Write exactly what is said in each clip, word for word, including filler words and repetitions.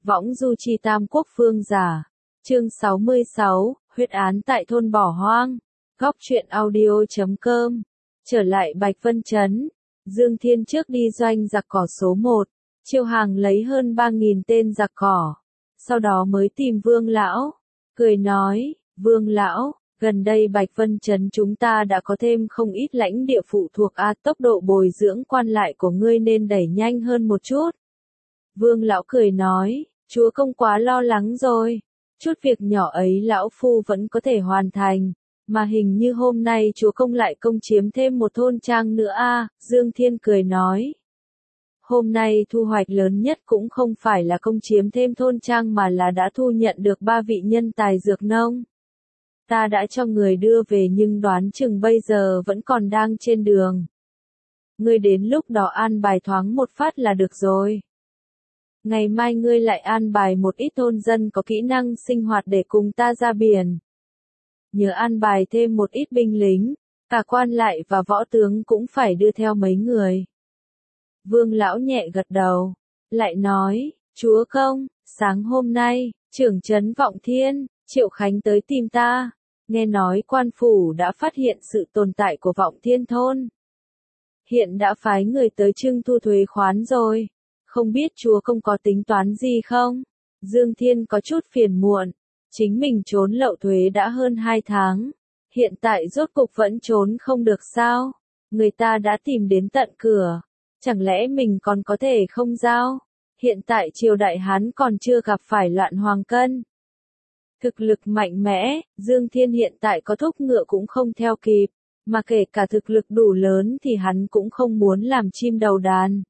Võng du chi tam quốc phương giả. Chương sáu mươi sáu, huyết án tại thôn bỏ hoang. Góc truyện audio chấm com. Trở lại Bạch Vân Trấn, Dương Thiên trước đi doanh giặc cỏ số một, chiêu hàng lấy hơn ba nghìn tên giặc cỏ. Sau đó mới tìm Vương Lão, cười nói, Vương Lão, gần đây Bạch Vân Trấn chúng ta đã có thêm không ít lãnh địa phụ thuộc a, tốc độ bồi dưỡng quan lại của ngươi nên đẩy nhanh hơn một chút. Vương Lão cười nói, chúa công quá lo lắng rồi, chút việc nhỏ ấy lão phu vẫn có thể hoàn thành, mà hình như hôm nay chúa công lại công chiếm thêm một thôn trang nữa a. Dương Thiên cười nói, hôm nay thu hoạch lớn nhất cũng không phải là công chiếm thêm thôn trang mà là đã thu nhận được ba vị nhân tài dược nông. Ta đã cho người đưa về nhưng đoán chừng bây giờ vẫn còn đang trên đường. Ngươi đến lúc đó an bài thoáng một phát là được rồi. Ngày mai ngươi lại an bài một ít thôn dân có kỹ năng sinh hoạt để cùng ta ra biển. Nhớ an bài thêm một ít binh lính, cả quan lại và võ tướng cũng phải đưa theo mấy người. Vương Lão nhẹ gật đầu, lại nói, chúa công, sáng hôm nay, trưởng trấn Vọng Thiên, Triệu Khánh tới tìm ta, nghe nói quan phủ đã phát hiện sự tồn tại của Vọng Thiên thôn. Hiện đã phái người tới trưng thu thuế khoán rồi, không biết chúa công có tính toán gì không? Dương Thiên có chút phiền muộn, chính mình trốn lậu thuế đã hơn hai tháng, hiện tại rốt cục vẫn trốn không được sao? Người ta đã tìm đến tận cửa, chẳng lẽ mình còn có thể không giao? Hiện tại triều đại Hán còn chưa gặp phải loạn hoàng cân. Thực lực mạnh mẽ, Dương Thiên hiện tại có thúc ngựa cũng không theo kịp, mà kể cả thực lực đủ lớn thì hắn cũng không muốn làm chim đầu đàn.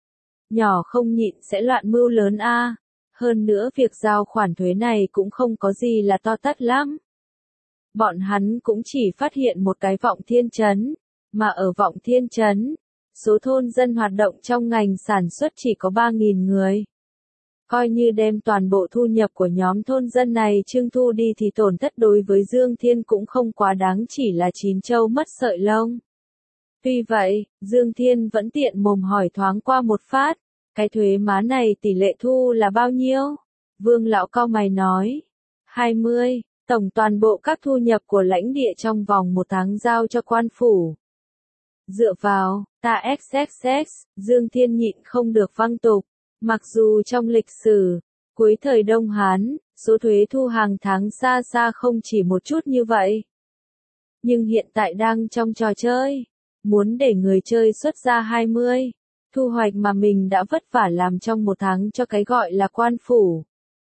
Nhỏ không nhịn sẽ loạn mưu lớn a. Hơn nữa việc giao khoản thuế này cũng không có gì là to tát lắm. Bọn hắn cũng chỉ phát hiện một cái Vọng Thiên trấn, mà ở Vọng Thiên trấn, số thôn dân hoạt động trong ngành sản xuất chỉ có ba nghìn người. Coi như đem toàn bộ thu nhập của nhóm thôn dân này trưng thu đi thì tổn thất đối với Dương Thiên cũng không quá đáng, chỉ là chín châu mất sợi lông. Tuy vậy, Dương Thiên vẫn tiện mồm hỏi thoáng qua một phát, cái thuế má này tỷ lệ thu là bao nhiêu? Vương Lão cau mày nói, hai mươi, tổng toàn bộ các thu nhập của lãnh địa trong vòng một tháng giao cho quan phủ. Dựa vào, ta xxx, Dương Thiên nhịn không được văng tục, mặc dù trong lịch sử, cuối thời Đông Hán, số thuế thu hàng tháng xa xa không chỉ một chút như vậy. Nhưng hiện tại đang trong trò chơi, muốn để người chơi xuất ra hai mươi, thu hoạch mà mình đã vất vả làm trong một tháng cho cái gọi là quan phủ.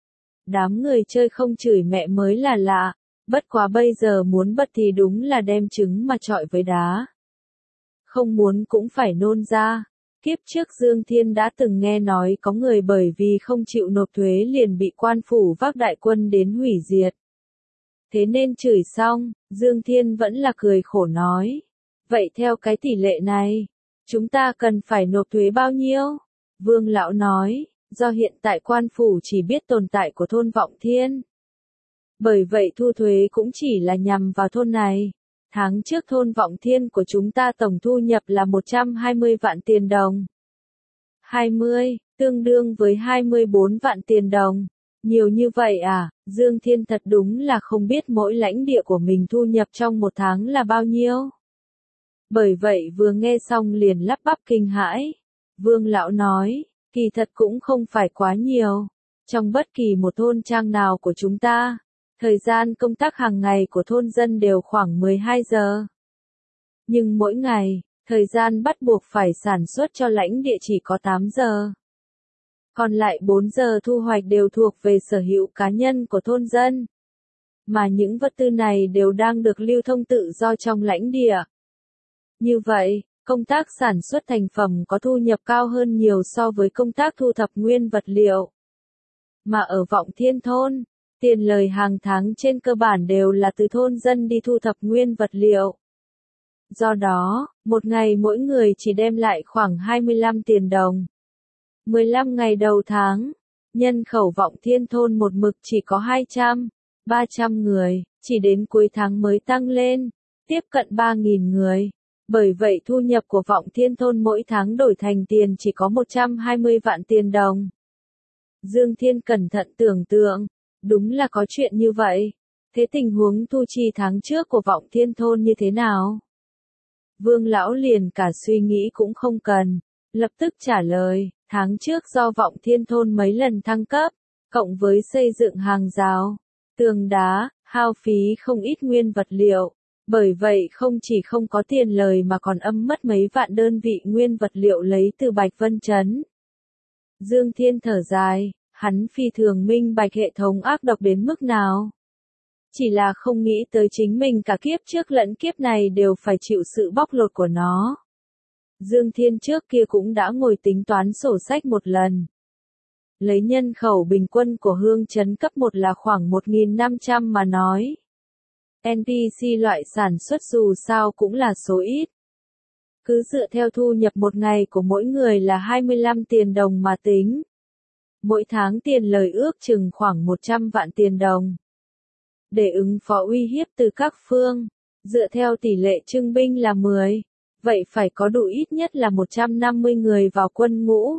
Đám người chơi không chửi mẹ mới là lạ, bất quá bây giờ muốn bật thì đúng là đem trứng mà chọi với đá. Không muốn cũng phải nôn ra. Kiếp trước Dương Thiên đã từng nghe nói có người bởi vì không chịu nộp thuế liền bị quan phủ vác đại quân đến hủy diệt. Thế nên chửi xong, Dương Thiên vẫn là cười khổ nói. Vậy theo cái tỷ lệ này, chúng ta cần phải nộp thuế bao nhiêu? Vương Lão nói, do hiện tại quan phủ chỉ biết tồn tại của thôn Vọng Thiên. Bởi vậy thu thuế cũng chỉ là nhằm vào thôn này. Tháng trước thôn Vọng Thiên của chúng ta tổng thu nhập là một trăm hai mươi vạn tiền đồng. hai mươi, tương đương với hai mươi bốn vạn tiền đồng. Nhiều như vậy à, Dương Thiên thật đúng là không biết mỗi lãnh địa của mình thu nhập trong một tháng là bao nhiêu. Bởi vậy vừa nghe xong liền lắp bắp kinh hãi. Vương Lão nói, kỳ thật cũng không phải quá nhiều. Trong bất kỳ một thôn trang nào của chúng ta, thời gian công tác hàng ngày của thôn dân đều khoảng mười hai giờ. Nhưng mỗi ngày, thời gian bắt buộc phải sản xuất cho lãnh địa chỉ có tám giờ. Còn lại bốn giờ thu hoạch đều thuộc về sở hữu cá nhân của thôn dân. Mà những vật tư này đều đang được lưu thông tự do trong lãnh địa. Như vậy, công tác sản xuất thành phẩm có thu nhập cao hơn nhiều so với công tác thu thập nguyên vật liệu. Mà ở Vọng Thiên thôn, tiền lời hàng tháng trên cơ bản đều là từ thôn dân đi thu thập nguyên vật liệu. Do đó, một ngày mỗi người chỉ đem lại khoảng hai mươi lăm tiền đồng. mười lăm ngày đầu tháng, nhân khẩu Vọng Thiên thôn một mực chỉ có hai trăm, ba trăm người, chỉ đến cuối tháng mới tăng lên, tiếp cận ba nghìn người. Bởi vậy thu nhập của Vọng Thiên thôn mỗi tháng đổi thành tiền chỉ có một trăm hai mươi vạn tiền đồng. Dương Thiên cẩn thận tưởng tượng, đúng là có chuyện như vậy. Thế tình huống thu chi tháng trước của Vọng Thiên Thôn như thế nào? Vương lão liền cả suy nghĩ cũng không cần, lập tức trả lời, tháng trước do Vọng Thiên Thôn mấy lần thăng cấp, cộng với xây dựng hàng rào, tường đá, hao phí không ít nguyên vật liệu, bởi vậy không chỉ không có tiền lời mà còn âm mất mấy vạn đơn vị nguyên vật liệu lấy từ Bạch Vân Trấn. Dương Thiên thở dài, hắn phi thường minh bạch hệ thống ác độc đến mức nào. Chỉ là không nghĩ tới chính mình cả kiếp trước lẫn kiếp này đều phải chịu sự bóc lột của nó. Dương Thiên trước kia cũng đã ngồi tính toán sổ sách một lần. Lấy nhân khẩu bình quân của Hương Trấn cấp một là khoảng một nghìn năm trăm mà nói. en pê xê loại sản xuất dù sao cũng là số ít. Cứ dựa theo thu nhập một ngày của mỗi người là hai mươi lăm tiền đồng mà tính. Mỗi tháng tiền lời ước chừng khoảng một trăm vạn tiền đồng. Để ứng phó uy hiếp từ các phương, dựa theo tỷ lệ trưng binh là mười, vậy phải có đủ ít nhất là một trăm năm mươi người vào quân ngũ.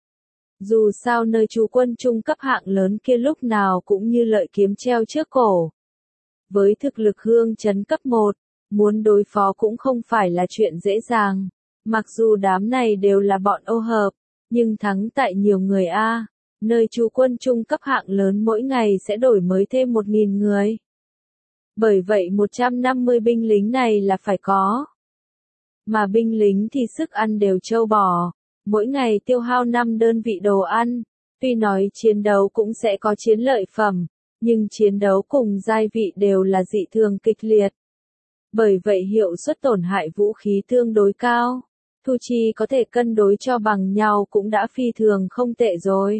Dù sao nơi trú quân trung cấp hạng lớn kia lúc nào cũng như lợi kiếm treo trước cổ. Với thực lực Hương Trấn cấp một, muốn đối phó cũng không phải là chuyện dễ dàng. Mặc dù đám này đều là bọn ô hợp, nhưng thắng tại nhiều người A, nơi trú quân trung cấp hạng lớn mỗi ngày sẽ đổi mới thêm một nghìn người. Bởi vậy một trăm năm mươi binh lính này là phải có. Mà binh lính thì sức ăn đều trâu bò, mỗi ngày tiêu hao năm đơn vị đồ ăn, tuy nói chiến đấu cũng sẽ có chiến lợi phẩm, nhưng chiến đấu cùng giai vị đều là dị thường kịch liệt. Bởi vậy hiệu suất tổn hại vũ khí tương đối cao, thu chi có thể cân đối cho bằng nhau cũng đã phi thường không tệ rồi.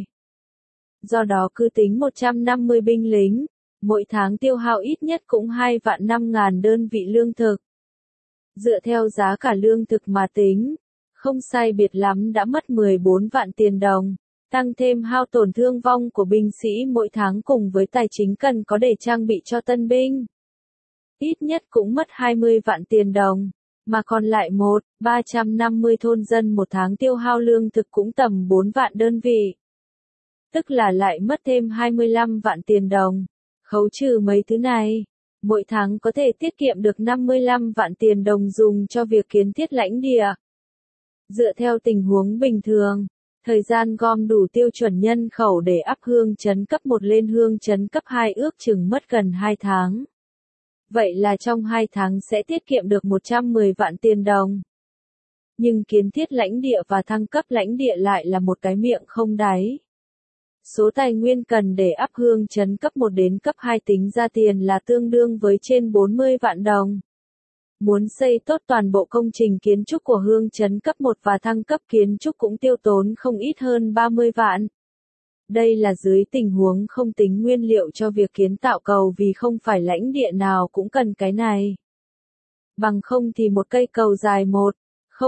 Do đó cứ tính một trăm năm mươi binh lính, mỗi tháng tiêu hao ít nhất cũng hai vạn năm ngàn đơn vị lương thực. Dựa theo giá cả lương thực mà tính, không sai biệt lắm đã mất mười bốn vạn tiền đồng, tăng thêm hao tổn thương vong của binh sĩ mỗi tháng cùng với tài chính cần có để trang bị cho tân binh. Ít nhất cũng mất hai mươi vạn tiền đồng, mà còn lại một, ba trăm năm mươi thôn dân một tháng tiêu hao lương thực cũng tầm bốn vạn đơn vị. Tức là lại mất thêm hai mươi lăm vạn tiền đồng. Khấu trừ mấy thứ này, mỗi tháng có thể tiết kiệm được năm mươi lăm vạn tiền đồng dùng cho việc kiến thiết lãnh địa. Dựa theo tình huống bình thường, thời gian gom đủ tiêu chuẩn nhân khẩu để ắp Hương Trấn cấp một lên Hương Trấn cấp hai ước chừng mất gần hai tháng. Vậy là trong hai tháng sẽ tiết kiệm được một trăm mười vạn tiền đồng. Nhưng kiến thiết lãnh địa và thăng cấp lãnh địa lại là một cái miệng không đáy. Số tài nguyên cần để ắp Hương Trấn cấp một đến cấp hai tính ra tiền là tương đương với trên bốn mươi vạn đồng. Muốn xây tốt toàn bộ công trình kiến trúc của Hương Trấn cấp một và thăng cấp kiến trúc cũng tiêu tốn không ít hơn ba mươi vạn. Đây là dưới tình huống không tính nguyên liệu cho việc kiến tạo cầu vì không phải lãnh địa nào cũng cần cái này. Bằng không thì một cây cầu dài một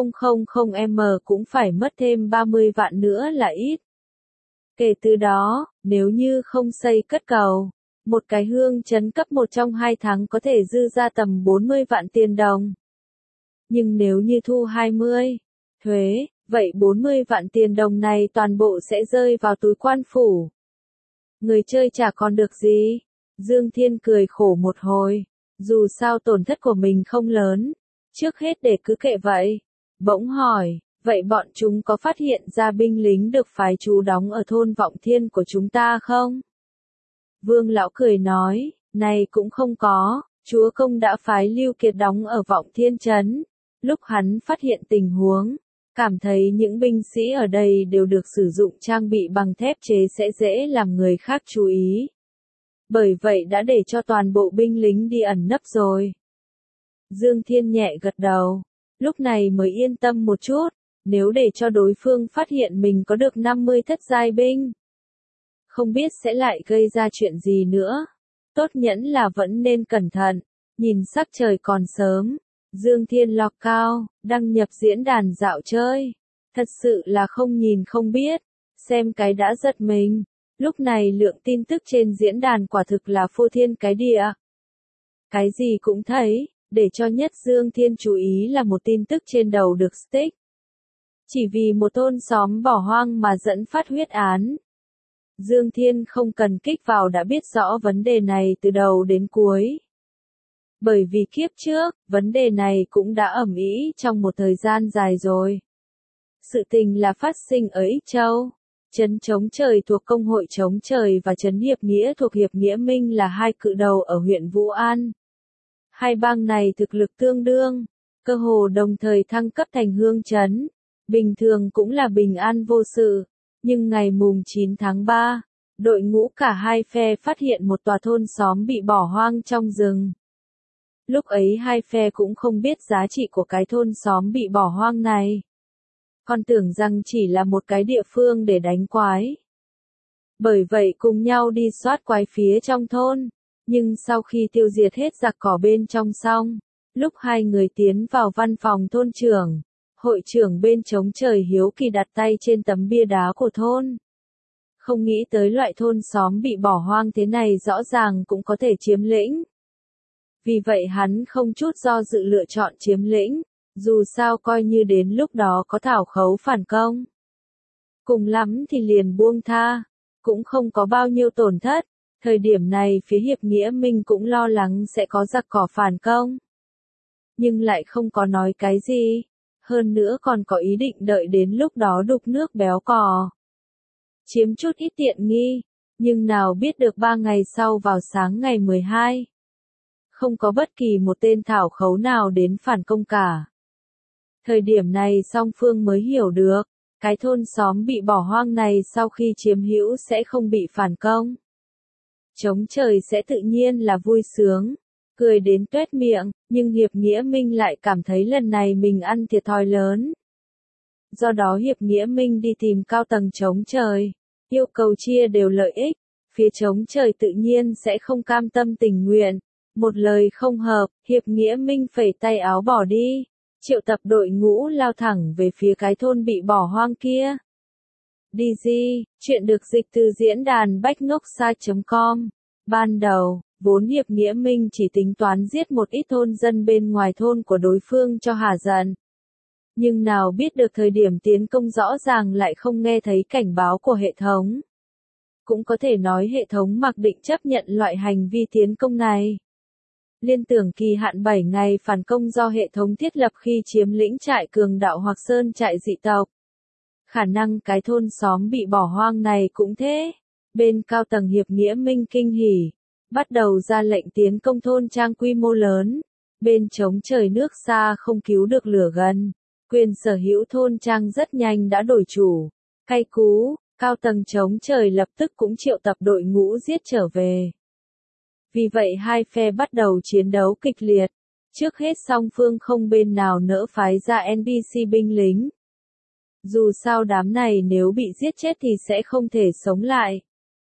phẩy m cũng phải mất thêm ba mươi vạn nữa là ít. Kể từ đó, nếu như không xây cất cầu, một cái Hương Trấn cấp một trong hai tháng có thể dư ra tầm bốn mươi vạn tiền đồng. Nhưng nếu như thu hai mươi, thuế, vậy bốn mươi vạn tiền đồng này toàn bộ sẽ rơi vào túi quan phủ. Người chơi chả còn được gì. Dương Thiên cười khổ một hồi, dù sao tổn thất của mình không lớn, trước hết để cứ kệ vậy. Bỗng hỏi, vậy bọn chúng có phát hiện ra binh lính được phái trú đóng ở thôn Vọng Thiên của chúng ta không? Vương lão cười nói, này cũng không có, chúa công đã phái Lưu Kiệt đóng ở Vọng Thiên Trấn. Lúc hắn phát hiện tình huống, cảm thấy những binh sĩ ở đây đều được sử dụng trang bị bằng thép chế sẽ dễ làm người khác chú ý. Bởi vậy đã để cho toàn bộ binh lính đi ẩn nấp rồi. Dương Thiên nhẹ gật đầu, lúc này mới yên tâm một chút, nếu để cho đối phương phát hiện mình có được năm mươi thất giai binh. Không biết sẽ lại gây ra chuyện gì nữa. Tốt nhẫn là vẫn nên cẩn thận, nhìn sắc trời còn sớm. Dương Thiên lọc cao, đăng nhập diễn đàn dạo chơi. Thật sự là không nhìn không biết, xem cái đã giật mình. Lúc này lượng tin tức trên diễn đàn quả thực là phô thiên cái địa. Cái gì cũng thấy, để cho nhất Dương Thiên chú ý là một tin tức trên đầu được stick. Chỉ vì một thôn xóm bỏ hoang mà dẫn phát huyết án. Dương Thiên không cần kích vào đã biết rõ vấn đề này từ đầu đến cuối. Bởi vì kiếp trước, vấn đề này cũng đã ầm ĩ trong một thời gian dài rồi. Sự tình là phát sinh ở Ích Châu. Trấn Chống Trời thuộc Công hội Chống Trời và Trấn Hiệp Nghĩa thuộc Hiệp Nghĩa Minh là hai cự đầu ở huyện Vũ An. Hai bang này thực lực tương đương, cơ hồ đồng thời thăng cấp thành hương trấn. Bình thường cũng là bình an vô sự, nhưng ngày mùng chín tháng ba, đội ngũ cả hai phe phát hiện một tòa thôn xóm bị bỏ hoang trong rừng. Lúc ấy hai phe cũng không biết giá trị của cái thôn xóm bị bỏ hoang này. Còn tưởng rằng chỉ là một cái địa phương để đánh quái. Bởi vậy cùng nhau đi soát quái phía trong thôn. Nhưng sau khi tiêu diệt hết giặc cỏ bên trong xong, lúc hai người tiến vào văn phòng thôn trưởng, hội trưởng bên Chống Trời hiếu kỳ đặt tay trên tấm bia đá của thôn. Không nghĩ tới loại thôn xóm bị bỏ hoang thế này rõ ràng cũng có thể chiếm lĩnh. Vì vậy hắn không chút do dự lựa chọn chiếm lĩnh, dù sao coi như đến lúc đó có thảo khấu phản công. Cùng lắm thì liền buông tha, cũng không có bao nhiêu tổn thất. Thời điểm này phía Hiệp Nghĩa Minh cũng lo lắng sẽ có giặc cỏ phản công. Nhưng lại không có nói cái gì, hơn nữa còn có ý định đợi đến lúc đó đục nước béo cò. Chiếm chút ít tiện nghi, nhưng nào biết được ba ngày sau vào sáng ngày mười hai. Không có bất kỳ một tên thảo khấu nào đến phản công cả. Thời điểm này song phương mới hiểu được, cái thôn xóm bị bỏ hoang này sau khi chiếm hữu sẽ không bị phản công. Chống Trời sẽ tự nhiên là vui sướng, cười đến tuét miệng, nhưng Hiệp Nghĩa Minh lại cảm thấy lần này mình ăn thiệt thòi lớn. Do đó Hiệp Nghĩa Minh đi tìm cao tầng Chống Trời, yêu cầu chia đều lợi ích, phía Chống Trời tự nhiên sẽ không cam tâm tình nguyện. Một lời không hợp, Hiệp Nghĩa Minh phẩy tay áo bỏ đi, triệu tập đội ngũ lao thẳng về phía cái thôn bị bỏ hoang kia. đê giê, chuyện được dịch từ diễn đàn bách ngốc sai chấm com. Ban đầu, vốn Hiệp Nghĩa Minh chỉ tính toán giết một ít thôn dân bên ngoài thôn của đối phương cho hả giận. Nhưng nào biết được thời điểm tiến công rõ ràng lại không nghe thấy cảnh báo của hệ thống. Cũng có thể nói hệ thống mặc định chấp nhận loại hành vi tiến công này. Liên tưởng kỳ hạn bảy ngày phản công do hệ thống thiết lập khi chiếm lĩnh trại cường đạo hoặc sơn trại dị tộc. Khả năng cái thôn xóm bị bỏ hoang này cũng thế. Bên cao tầng Hiệp Nghĩa Minh kinh hỉ, bắt đầu ra lệnh tiến công thôn trang quy mô lớn. Bên Chống Trời nước xa không cứu được lửa gần. Quyền sở hữu thôn trang rất nhanh đã đổi chủ. Cay cú, cao tầng Chống Trời lập tức cũng triệu tập đội ngũ giết trở về. Vì vậy hai phe bắt đầu chiến đấu kịch liệt. Trước hết song phương không bên nào nỡ phái ra en pê xê binh lính. Dù sao đám này nếu bị giết chết thì sẽ không thể sống lại.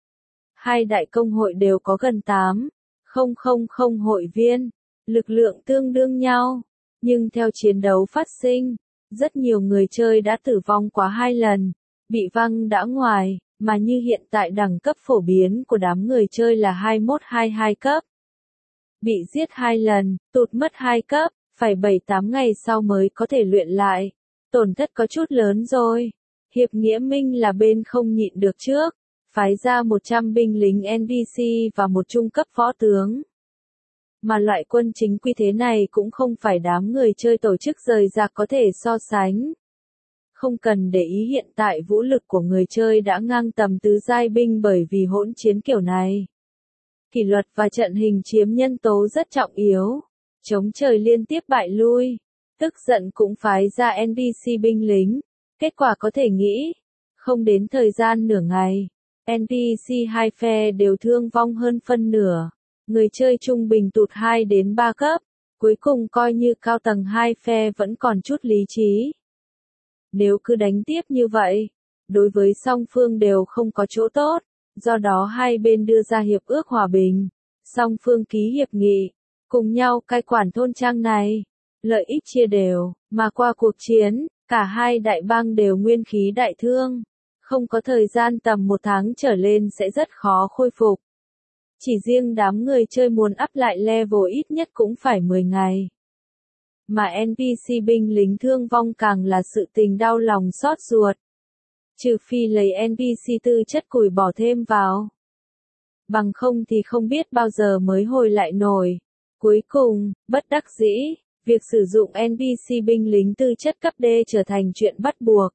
Hai đại công hội đều có gần tám nghìn hội viên, lực lượng tương đương nhau. Nhưng theo chiến đấu phát sinh, rất nhiều người chơi đã tử vong quá hai lần, bị văng đã ngoài. Mà như hiện tại đẳng cấp phổ biến của đám người chơi là hai mươi mốt hai mươi hai cấp. Bị giết hai lần, tụt mất hai cấp, phải bảy tám ngày sau mới có thể luyện lại. Tổn thất có chút lớn rồi. Hiệp Nghĩa Minh là bên không nhịn được trước, phái ra một trăm binh lính en pê xê và một trung cấp võ tướng. Mà loại quân chính quy thế này cũng không phải đám người chơi tổ chức rời rạc có thể so sánh. Không cần để ý hiện tại vũ lực của người chơi đã ngang tầm tứ giai binh bởi vì hỗn chiến kiểu này. Kỷ luật và trận hình chiếm nhân tố rất trọng yếu. Chống Trời liên tiếp bại lui. Tức giận cũng phái ra en pê xê binh lính. Kết quả có thể nghĩ. Không đến thời gian nửa ngày. en pê xê hai phe đều thương vong hơn phân nửa. Người chơi trung bình tụt hai đến ba cấp. Cuối cùng coi như cao tầng hai phe vẫn còn chút lý trí. Nếu cứ đánh tiếp như vậy, đối với song phương đều không có chỗ tốt, do đó hai bên đưa ra hiệp ước hòa bình, song phương ký hiệp nghị, cùng nhau cai quản thôn trang này, lợi ích chia đều, mà qua cuộc chiến, cả hai đại bang đều nguyên khí đại thương, không có thời gian tầm một tháng trở lên sẽ rất khó khôi phục. Chỉ riêng đám người chơi muốn up lại level ít nhất cũng phải mười ngày. Mà en pê xê binh lính thương vong càng là sự tình đau lòng xót ruột. Trừ phi lấy en pê xê tư chất củi bỏ thêm vào. Bằng không thì không biết bao giờ mới hồi lại nổi. Cuối cùng, bất đắc dĩ, việc sử dụng en pê xê binh lính tư chất cấp D trở thành chuyện bắt buộc.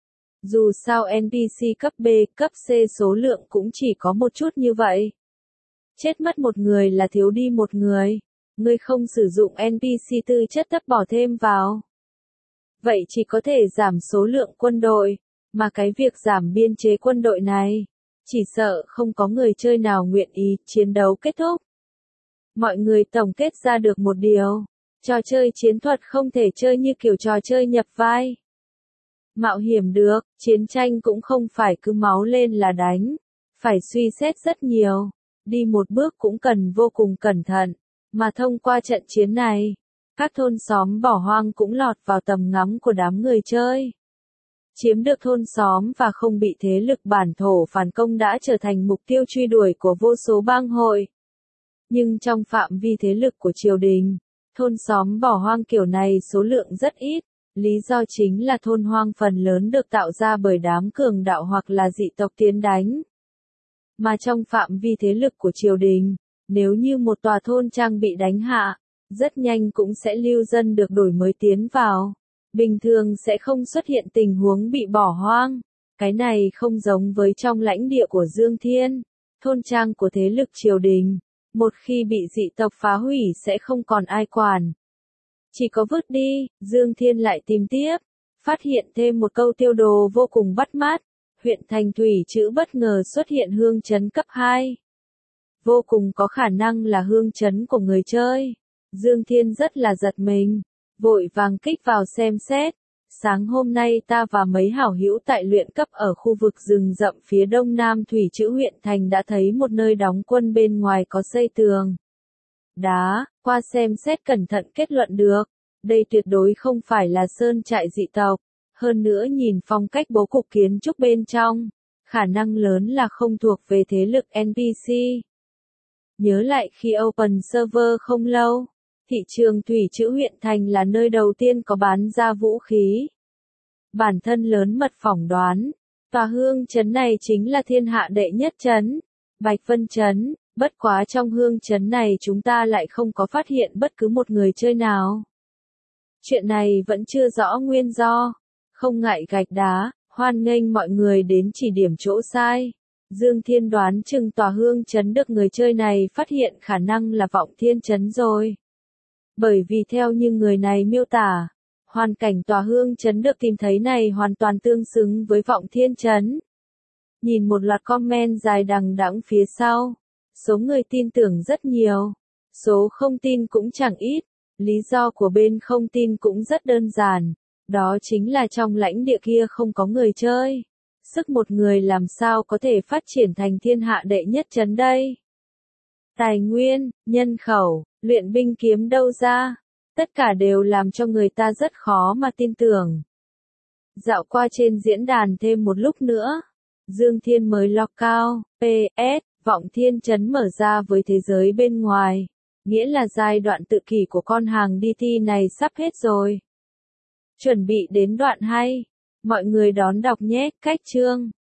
Dù sao en pê xê cấp B, cấp C số lượng cũng chỉ có một chút như vậy. Chết mất một người là thiếu đi một người. Ngươi không sử dụng en pê xê tư chất thấp bỏ thêm vào. Vậy chỉ có thể giảm số lượng quân đội, mà cái việc giảm biên chế quân đội này, chỉ sợ không có người chơi nào nguyện ý chiến đấu kết thúc. Mọi người tổng kết ra được một điều, trò chơi chiến thuật không thể chơi như kiểu trò chơi nhập vai. Mạo hiểm được, chiến tranh cũng không phải cứ máu lên là đánh, phải suy xét rất nhiều, đi một bước cũng cần vô cùng cẩn thận, mà thông qua trận chiến này, các thôn xóm bỏ hoang cũng lọt vào tầm ngắm của đám người chơi. Chiếm được thôn xóm và không bị thế lực bản thổ phản công đã trở thành mục tiêu truy đuổi của vô số bang hội. Nhưng trong phạm vi thế lực của triều đình, thôn xóm bỏ hoang kiểu này số lượng rất ít, lý do chính là thôn hoang phần lớn được tạo ra bởi đám cường đạo hoặc là dị tộc tiến đánh. Mà trong phạm vi thế lực của triều đình, nếu như một tòa thôn trang bị đánh hạ, rất nhanh cũng sẽ lưu dân được đổi mới tiến vào. Bình thường sẽ không xuất hiện tình huống bị bỏ hoang. Cái này không giống với trong lãnh địa của Dương Thiên, thôn trang của thế lực triều đình. Một khi bị dị tộc phá hủy sẽ không còn ai quản. Chỉ có vứt đi, Dương Thiên lại tìm tiếp. Phát hiện thêm một câu tiêu đồ vô cùng bắt mắt. Huyện Thành Thủy chữ bất ngờ xuất hiện hương trấn cấp hai. Vô cùng có khả năng là hương trấn của người chơi. Dương Thiên rất là giật mình. Vội vàng kích vào xem xét. Sáng hôm nay ta và mấy hảo hữu tại luyện cấp ở khu vực rừng rậm phía đông nam Thủy Chữ huyện thành đã thấy một nơi đóng quân bên ngoài có xây tường đá, qua xem xét cẩn thận kết luận được, đây tuyệt đối không phải là sơn trại dị tộc, hơn nữa nhìn phong cách bố cục kiến trúc bên trong, khả năng lớn là không thuộc về thế lực en pê xê. Nhớ lại khi Open Server không lâu, thị trường Thủy Chữ huyện thành là nơi đầu tiên có bán ra vũ khí. Bản thân lớn mật phỏng đoán, tòa hương trấn này chính là thiên hạ đệ nhất trấn, Bạch Vân trấn, bất quá trong hương trấn này chúng ta lại không có phát hiện bất cứ một người chơi nào. Chuyện này vẫn chưa rõ nguyên do, không ngại gạch đá, hoan nghênh mọi người đến chỉ điểm chỗ sai. Dương Thiên đoán chừng tòa hương trấn được người chơi này phát hiện khả năng là Vọng Thiên trấn rồi. Bởi vì theo như người này miêu tả, hoàn cảnh tòa hương trấn được tìm thấy này hoàn toàn tương xứng với Vọng Thiên trấn. Nhìn một loạt comment dài đằng đẵng phía sau, số người tin tưởng rất nhiều, số không tin cũng chẳng ít, lý do của bên không tin cũng rất đơn giản, đó chính là trong lãnh địa kia không có người chơi. Sức một người làm sao có thể phát triển thành thiên hạ đệ nhất trấn đây? Tài nguyên, nhân khẩu, luyện binh kiếm đâu ra? Tất cả đều làm cho người ta rất khó mà tin tưởng. Dạo qua trên diễn đàn thêm một lúc nữa, Dương Thiên mới log cao, pê ét, Vọng Thiên trấn mở ra với thế giới bên ngoài, nghĩa là giai đoạn tự kỷ của con hàng đê tê này sắp hết rồi. Chuẩn bị đến đoạn hay, mọi người đón đọc nhé, cách chương.